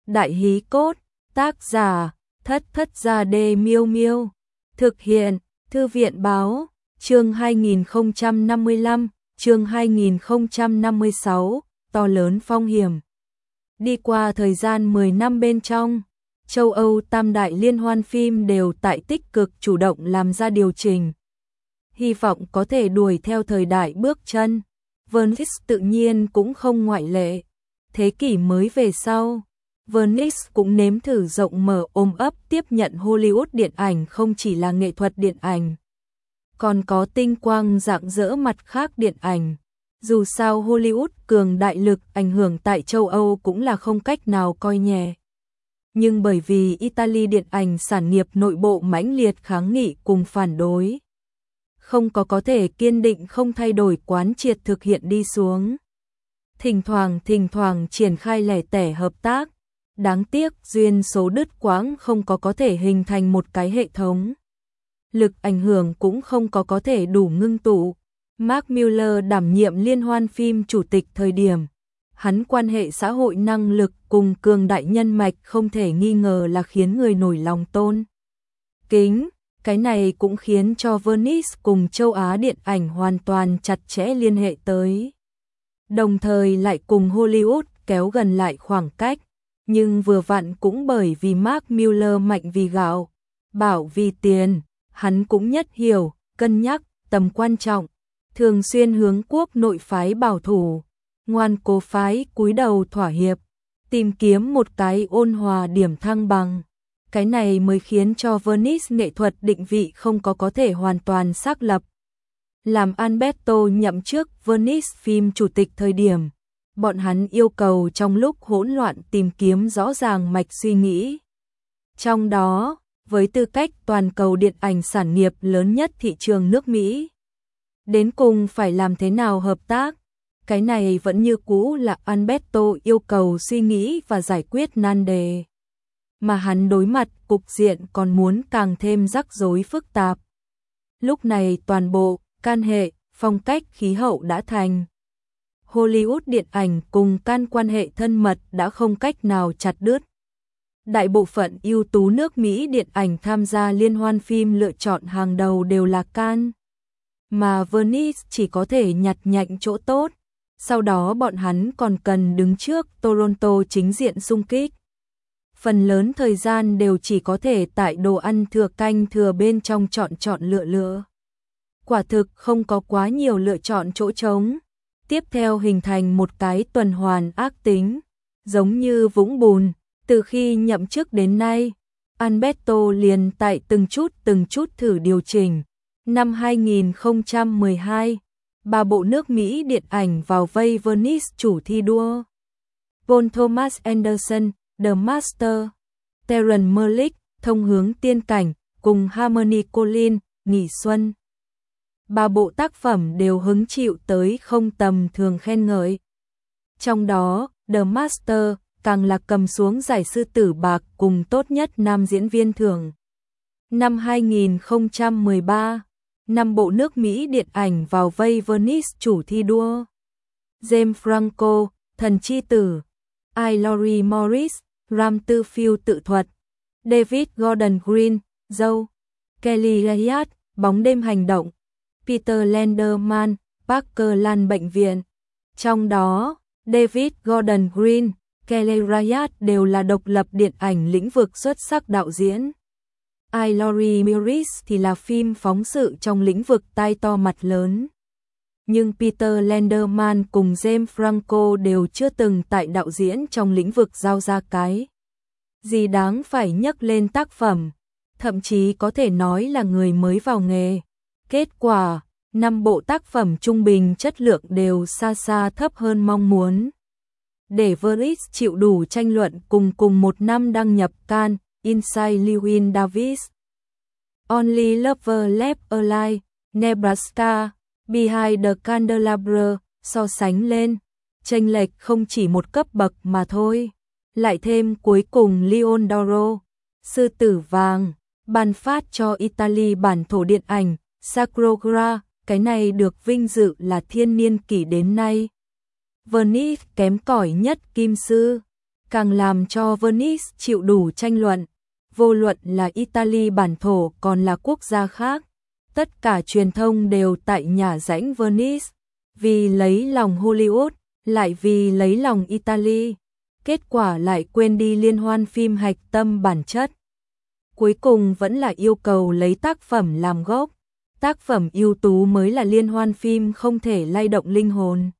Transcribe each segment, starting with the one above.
Đại hí cốt, tác giả, Thất Thất Gia Đê Miêu Miêu. Thực hiện, Thư viện báo, chương 2055, chương 2056, to lớn phong hiểm. Đi qua thời gian 10 năm bên trong, châu Âu tam đại liên hoan phim đều tại tích cực chủ động làm ra điều chỉnh. Hy vọng có thể đuổi theo thời đại bước chân. Venice tự nhiên cũng không ngoại lệ. Thế kỷ mới về sau, Venice cũng nếm thử rộng mở ôm ấp tiếp nhận Hollywood điện ảnh không chỉ là nghệ thuật điện ảnh, còn có tinh quang rạng rỡ mặt khác điện ảnh. Dù sao Hollywood cường đại lực ảnh hưởng tại châu Âu cũng là không cách nào coi nhẹ. Nhưng bởi vì Italy điện ảnh sản nghiệp nội bộ mãnh liệt kháng nghị cùng phản đối, không có thể kiên định không thay đổi quán triệt thực hiện đi xuống. Thỉnh thoảng triển khai lẻ tẻ hợp tác, đáng tiếc duyên số đứt quãng không có thể hình thành một cái hệ thống. Lực ảnh hưởng cũng không có thể đủ ngưng tụ. Mark Miller đảm nhiệm liên hoan phim chủ tịch thời điểm, hắn quan hệ xã hội năng lực cùng cường đại nhân mạch không thể nghi ngờ là khiến người nổi lòng tôn kính. Cái này cũng khiến cho Venice cùng châu Á điện ảnh hoàn toàn chặt chẽ liên hệ tới, đồng thời lại cùng Hollywood kéo gần lại khoảng cách. Nhưng vừa vặn cũng bởi vì Mark Miller mạnh vì gạo, bảo vì tiền, hắn cũng nhất hiểu, cân nhắc, tầm quan trọng, thường xuyên hướng quốc nội phái bảo thủ, ngoan cố phái cúi đầu thỏa hiệp, tìm kiếm một cái ôn hòa điểm thăng bằng. Cái này mới khiến cho Venice nghệ thuật định vị không có thể hoàn toàn xác lập. Làm Alberto nhậm chức Venice phim chủ tịch thời điểm, bọn hắn yêu cầu trong lúc hỗn loạn tìm kiếm rõ ràng mạch suy nghĩ. Trong đó, với tư cách toàn cầu điện ảnh sản nghiệp lớn nhất thị trường nước Mỹ, đến cùng phải làm thế nào hợp tác? Cái này vẫn như cũ là Alberto yêu cầu suy nghĩ và giải quyết nan đề. Mà hắn đối mặt cục diện còn muốn càng thêm rắc rối phức tạp. Lúc này toàn bộ, can hệ, phong cách khí hậu đã thành. Hollywood điện ảnh cùng can quan hệ thân mật đã không cách nào chặt đứt. Đại bộ phận ưu tú nước Mỹ điện ảnh tham gia liên hoan phim lựa chọn hàng đầu đều là Cannes, mà Venice chỉ có thể nhặt nhạnh chỗ tốt. Sau đó bọn hắn còn cần đứng trước Toronto chính diện xung kích. Phần lớn thời gian đều chỉ có thể tại đồ ăn thừa canh thừa bên trong chọn lựa. Quả thực không có quá nhiều lựa chọn chỗ trống. Tiếp theo hình thành một cái tuần hoàn ác tính, giống như vũng bùn. Từ khi nhậm chức đến nay, Alberto liền tại từng chút thử điều chỉnh. Năm 2012, 3 bộ nước Mỹ điện ảnh vào vây Venice chủ thi đua. Paul Thomas Anderson, The Master, Terrence Malick, Thông hướng tiên cảnh, cùng Harmony Collins, Nghỉ xuân. 3 bộ tác phẩm đều hứng chịu tới không tầm thường khen ngợi. Trong đó, The Master càng là cầm xuống giải sư tử bạc cùng tốt nhất nam diễn viên thưởng. Năm 2013, 5 bộ nước Mỹ điện ảnh vào vây Venice chủ thi đua. James Franco, Thần chi tử, I. Laurie Morris, Ram Tư Phiêu tự thuật, David Gordon Green, Dâu, Kelly Reichardt, Bóng đêm hành động, Peter Landerman, Parker Lan bệnh viện. Trong đó, David Gordon Green, Kelly Reichardt đều là độc lập điện ảnh lĩnh vực xuất sắc đạo diễn. I. Laurie Morris thì là phim phóng sự trong lĩnh vực tai to mặt lớn. Nhưng Peter Landerman cùng James Franco đều chưa từng tại đạo diễn trong lĩnh vực giao ra cái gì đáng phải nhắc lên tác phẩm, thậm chí có thể nói là người mới vào nghề. Kết quả, 5 bộ tác phẩm trung bình chất lượng đều xa thấp hơn mong muốn. Để Venice chịu đủ tranh luận cùng một năm đăng nhập Cannes, Inside Llewyn Davis, Only Lover Left Alive, Nebraska, Behind the Candelabra, so sánh lên, chênh lệch không chỉ một cấp bậc mà thôi. Lại thêm cuối cùng Leon d'Oro, Sư tử vàng, ban phát cho Italy bản thổ điện ảnh, Sacro Gra, cái này được vinh dự là thiên niên kỷ đến nay. Venice kém cỏi nhất kim sư, càng làm cho Venice chịu đủ tranh luận. Vô luận là Italy bản thổ còn là quốc gia khác, tất cả truyền thông đều tại nhả rãnh Venice, vì lấy lòng Hollywood, lại vì lấy lòng Italy. Kết quả lại quên đi liên hoan phim hạch tâm bản chất. Cuối cùng vẫn là yêu cầu lấy tác phẩm làm gốc. Tác phẩm ưu tú mới là liên hoan phim không thể lay động linh hồn.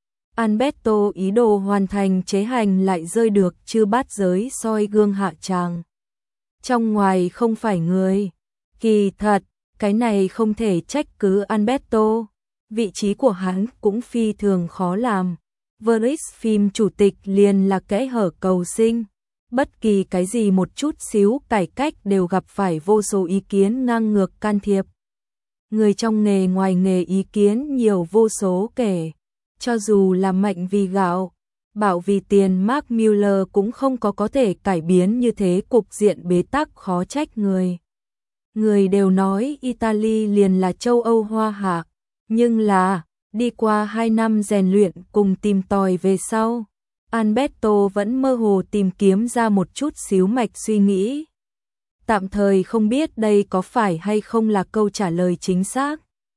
Alberto ý đồ hoàn thành chế hành lại rơi được chư bát giới soi gương hạ tràng. Trong ngoài không phải người. Kỳ thật, cái này không thể trách cứ Alberto. Vị trí của hắn cũng phi thường khó làm. Venice phim chủ tịch liền là kẽ hở cầu sinh. Bất kỳ cái gì một chút xíu cải cách đều gặp phải vô số ý kiến ngang ngược can thiệp. Người trong nghề ngoài nghề ý kiến nhiều vô số kể. Cho dù là mạnh vì gạo, bảo vì tiền, Mark Miller cũng không có thể cải biến như thế cục diện bế tắc, khó trách người. Người đều nói Italy liền là châu Âu hoa hạ, nhưng là đi qua 2 năm rèn luyện cùng tìm tòi về sau, Alberto vẫn mơ hồ tìm kiếm ra một chút xíu mạch suy nghĩ. Tạm thời không biết đây có phải hay không là câu trả lời chính xác.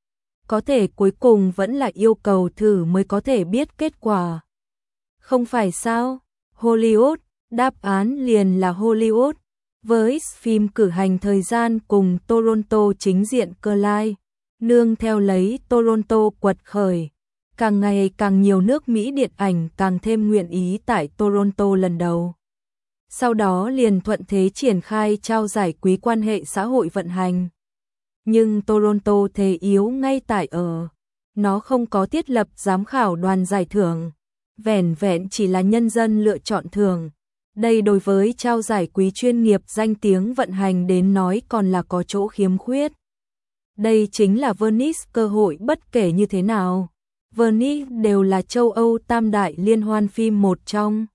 Có thể cuối cùng vẫn là yêu cầu thử mới có thể biết kết quả. Không phải sao? Hollywood, đáp án liền là Hollywood. Với phim cử hành thời gian cùng Toronto chính diện cơ lai, nương theo lấy Toronto quật khởi. Càng ngày càng nhiều nước Mỹ điện ảnh càng thêm nguyện ý tại Toronto lần đầu. Sau đó liền thuận thế triển khai trao giải quý quan hệ xã hội vận hành. Nhưng Toronto thế yếu ngay tại ở, nó không có thiết lập giám khảo đoàn giải thưởng, vẻn vẹn chỉ là nhân dân lựa chọn thưởng. Đây đối với trao giải quý chuyên nghiệp danh tiếng vận hành đến nói còn là có chỗ khiếm khuyết. Đây chính là Venice cơ hội bất kể như thế nào. Venice đều là châu Âu tam đại liên hoan phim một trong.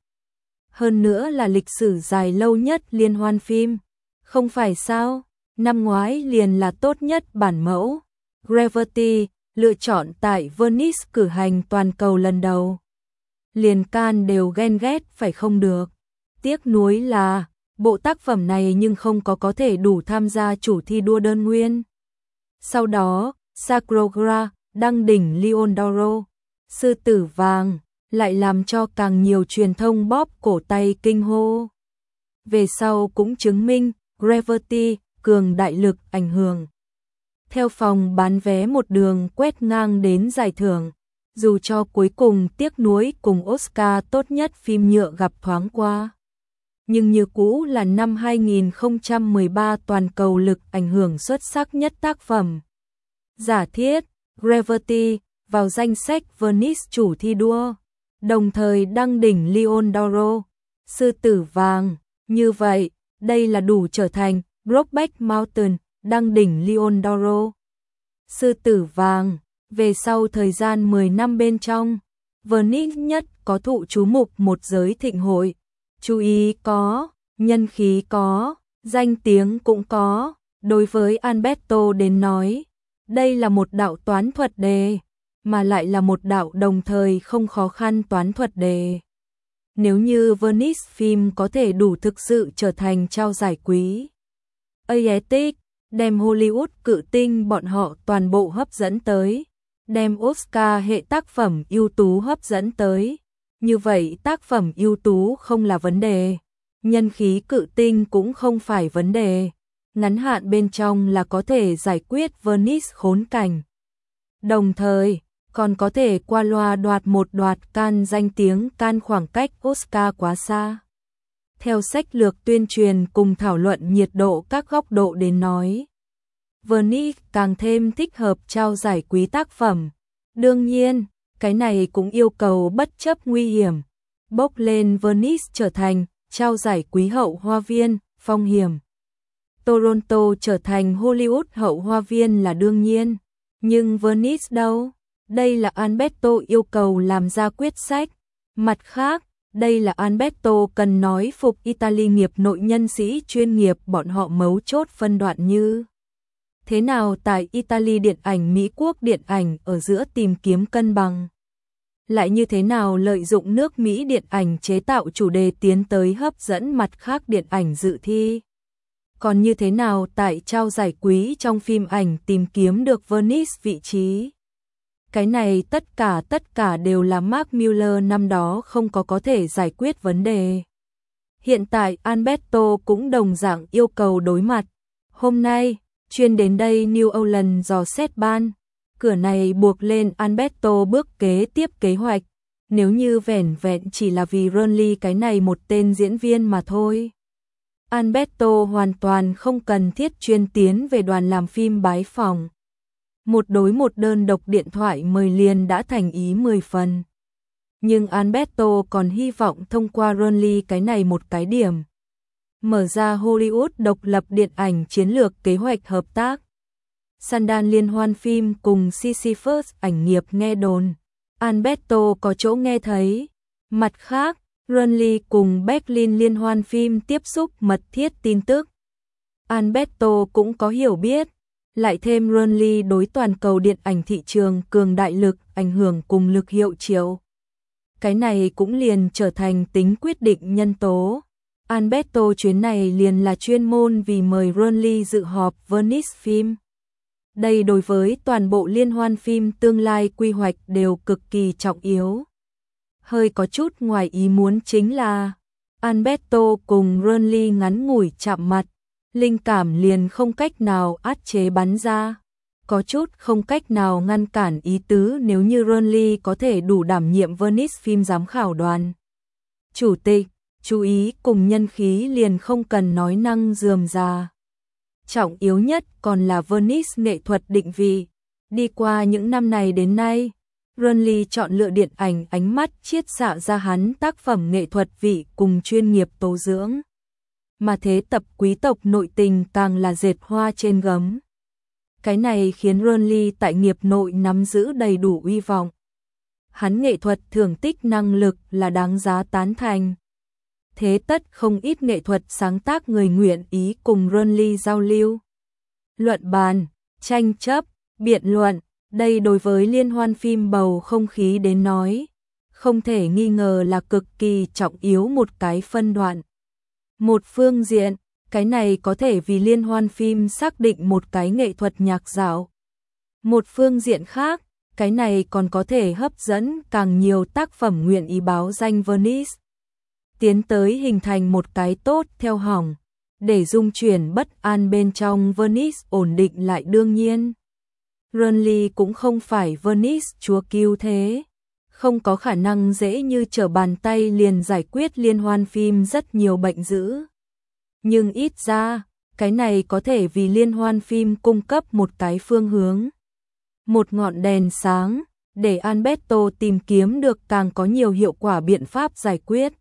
Hơn nữa là lịch sử dài lâu nhất liên hoan phim. Không phải sao? Năm ngoái liền là tốt nhất bản mẫu. Gravity, lựa chọn tại Venice cử hành toàn cầu lần đầu. Liền Cannes đều ghen ghét phải không được. Tiếc nuối là, bộ tác phẩm này nhưng không có thể đủ tham gia chủ thi đua đơn nguyên. Sau đó, Sagrogra đăng đỉnh Lion d'Oro, sư tử vàng, lại làm cho càng nhiều truyền thông bóp cổ tay kinh hô. Về sau cũng chứng minh, Gravity, cường đại lực ảnh hưởng. Theo phòng bán vé một đường quét ngang đến giải thưởng, dù cho cuối cùng tiếc nuối cùng Oscar tốt nhất phim nhựa gặp thoáng qua. Nhưng như cũ là năm 2013 toàn cầu lực ảnh hưởng xuất sắc nhất tác phẩm. Giả thiết, Gravity vào danh sách Venice chủ thi đua, đồng thời đăng đỉnh Lion d'Oro, sư tử vàng. Như vậy, đây là đủ trở thành Brokeback Mountain, đăng đỉnh Lion d'Oro, sư tử vàng. Về sau thời gian 10 năm bên trong, Venice nhất có thụ chú mục một giới thịnh hội. Chú ý có, nhân khí có, danh tiếng cũng có. Đối với Alberto đến nói, đây là một đạo toán thuật đề, mà lại là một đạo đồng thời không khó khăn toán thuật đề. Nếu như Venice phim có thể đủ thực sự trở thành trao giải quý Aetic, đem Hollywood cự tinh bọn họ toàn bộ hấp dẫn tới, đem Oscar hệ tác phẩm ưu tú hấp dẫn tới. Như vậy tác phẩm ưu tú không là vấn đề, nhân khí cự tinh cũng không phải vấn đề. Ngắn hạn bên trong là có thể giải quyết Venice khốn cảnh. Đồng thời, còn có thể qua loa đoạt Cannes danh tiếng Cannes khoảng cách Oscar quá xa. Theo sách lược tuyên truyền cùng thảo luận nhiệt độ các góc độ đến nói, Venice càng thêm thích hợp trao giải quý tác phẩm. Đương nhiên, cái này cũng yêu cầu bất chấp nguy hiểm, bốc lên Venice trở thành trao giải quý hậu hoa viên, phong hiểm. Toronto trở thành Hollywood hậu hoa viên là đương nhiên, nhưng Venice đâu? Đây là Alberto yêu cầu làm ra quyết sách. Mặt khác, đây là Alberto cần nói phục Italy nghiệp nội nhân sĩ chuyên nghiệp bọn họ mấu chốt phân đoạn như thế nào tại Italy điện ảnh Mỹ Quốc điện ảnh ở giữa tìm kiếm cân bằng. lại như thế nào lợi dụng nước Mỹ điện ảnh chế tạo chủ đề tiến tới hấp dẫn mặt khác điện ảnh dự thi. Còn như thế nào tại trao giải quý trong phim ảnh tìm kiếm được Venice vị trí. Cái này tất cả đều là Mark Miller năm đó không có thể giải quyết vấn đề. Hiện tại Alberto cũng đồng dạng yêu cầu đối mặt. Hôm nay, chuyên đến đây New Orleans dò xét ban. Cửa này buộc lên Alberto bước kế tiếp kế hoạch. Nếu như vẻn vẹn chỉ là vì Ronly cái này một tên diễn viên mà thôi. Alberto hoàn toàn không cần thiết chuyên tiến về đoàn làm phim bái phòng. Một đối một đơn độc điện thoại mời liền đã thành ý 10 phần. Nhưng Alberto còn hy vọng thông qua Ronly cái này một cái điểm. Mở ra Hollywood độc lập điện ảnh chiến lược kế hoạch hợp tác. Sundance liên hoan phim cùng Sisyphus ảnh nghiệp nghe đồn. Alberto có chỗ nghe thấy. Mặt khác, Ronly cùng Berlin liên hoan phim tiếp xúc mật thiết tin tức. Alberto cũng có hiểu biết. Lại thêm Ronly đối toàn cầu điện ảnh thị trường cường đại lực, ảnh hưởng cùng lực hiệu triệu. Cái này cũng liền trở thành tính quyết định nhân tố. Alberto chuyến này liền là chuyên môn vì mời Ronly dự họp Venice Film. Đây đối với toàn bộ liên hoan phim tương lai quy hoạch đều cực kỳ trọng yếu. Hơi có chút ngoài ý muốn chính là Alberto cùng Ronly ngắn ngủi chạm mặt, linh cảm liền không cách nào át chế bắn ra, có chút không cách nào ngăn cản ý tứ nếu như Ronly có thể đủ đảm nhiệm Venice Film giám khảo đoàn. Chủ tịch, chú ý cùng nhân khí liền không cần nói năng rườm rà. Trọng yếu nhất còn là Venice nghệ thuật định vị. Đi qua những năm này đến nay, Ronly chọn lựa điện ảnh ánh mắt chiết xạ ra hắn tác phẩm nghệ thuật vị cùng chuyên nghiệp tố dưỡng. Mà thế tập quý tộc nội tình càng là dệt hoa trên gấm. Cái này khiến Ronly tại nghiệp nội nắm giữ đầy đủ uy vọng. Hắn nghệ thuật thưởng tích năng lực là đáng giá tán thành. Thế tất không ít nghệ thuật sáng tác người nguyện ý cùng Ronly giao lưu. Luận bàn, tranh chấp, biện luận, đây đối với liên hoan phim bầu không khí đến nói, không thể nghi ngờ là cực kỳ trọng yếu một cái phân đoạn. Một phương diện, cái này có thể vì liên hoan phim xác định một cái nghệ thuật nhạc dạo. Một phương diện khác, cái này còn có thể hấp dẫn càng nhiều tác phẩm nguyện ý báo danh Venice. Tiến tới hình thành một cái tốt theo hỏng, để dung chuyển bất an bên trong Venice ổn định lại đương nhiên. Ronly cũng không phải Venice chúa cứu thế, không có khả năng dễ như trở bàn tay liền giải quyết liên hoan phim rất nhiều bệnh dữ. Nhưng ít ra, cái này có thể vì liên hoan phim cung cấp một cái phương hướng. Một ngọn đèn sáng, để Alberto tìm kiếm được càng có nhiều hiệu quả biện pháp giải quyết.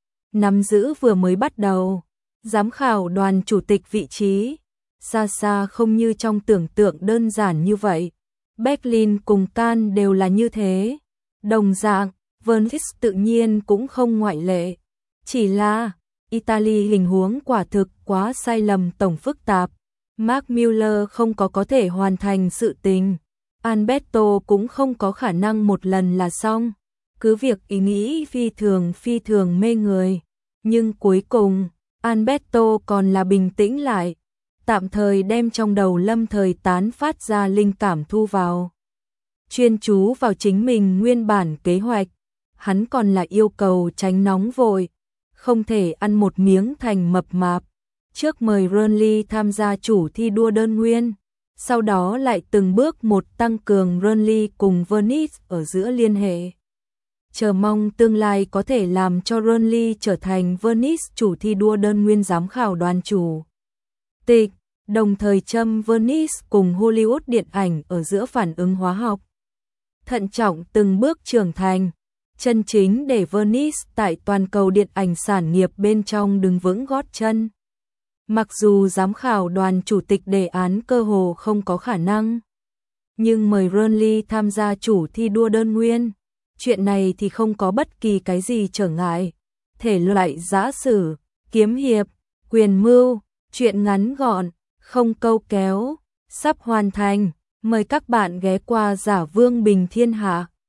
Nắm giữ vừa mới bắt đầu, giám khảo đoàn chủ tịch vị trí, xa xa không như trong tưởng tượng đơn giản như vậy. Berlin cùng Cannes đều là như thế. Đồng dạng, Venice tự nhiên cũng không ngoại lệ. Chỉ là, Italy hình huống quả thực quá sai lầm tổng phức tạp. Mark Miller không có thể hoàn thành sự tình. Alberto cũng không có khả năng một lần là xong. Cứ việc ý nghĩ phi thường mê người. Nhưng cuối cùng, Alberto còn là bình tĩnh lại. Tạm thời đem trong đầu lâm thời tán phát ra linh cảm thu vào. Chuyên chú vào chính mình nguyên bản kế hoạch. Hắn còn là yêu cầu tránh nóng vội. Không thể ăn một miếng thành mập mạp. Trước mời Ronly tham gia chủ thi đua đơn nguyên. Sau đó lại từng bước một tăng cường Ronly cùng Venice ở giữa liên hệ. Chờ mong tương lai có thể làm cho Ronly trở thành Venice chủ thi đua đơn nguyên giám khảo đoàn chủ tịch, đồng thời châm Venice cùng Hollywood điện ảnh ở giữa phản ứng hóa học. Thận trọng từng bước trưởng thành, chân chính để Venice tại toàn cầu điện ảnh sản nghiệp bên trong đứng vững gót chân. Mặc dù giám khảo đoàn chủ tịch đề án cơ hồ không có khả năng, nhưng mời Ronly tham gia chủ thi đua đơn nguyên, chuyện này thì không có bất kỳ cái gì trở ngại. Thể loại giã sử, kiếm hiệp, quyền mưu, chuyện ngắn gọn, không câu kéo, sắp hoàn thành. Mời các bạn ghé qua Giả Vương Bình Thiên Hạ.